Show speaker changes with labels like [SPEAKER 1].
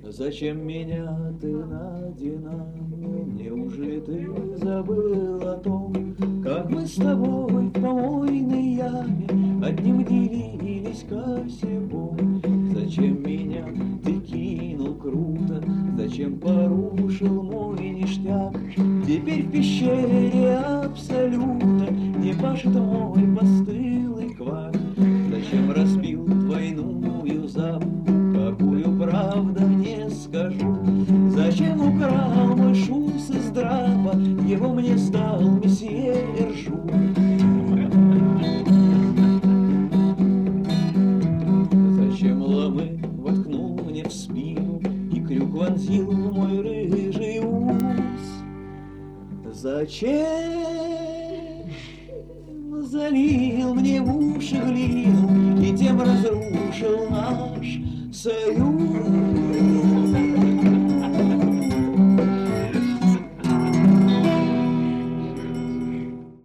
[SPEAKER 1] Зачем меня ты надинамил? Неужели ты забыл о том, как мы с тобой в помойной яме одним делились косяком? Зачем меня ты кинул круто? Зачем порушил мой ништяк? Теперь в пещере абсолюта не пашет мой постылый квак. Зачем распил двойную запу, какую правда не скажу? Зачем украл мой шус из драпа, его мне стал месье Эржу? Зачем ломы воткнул мне в спину и крюк вонзил в мой рыжий ус? Зачем залил мне в уши глину и тем разрушил наш союз?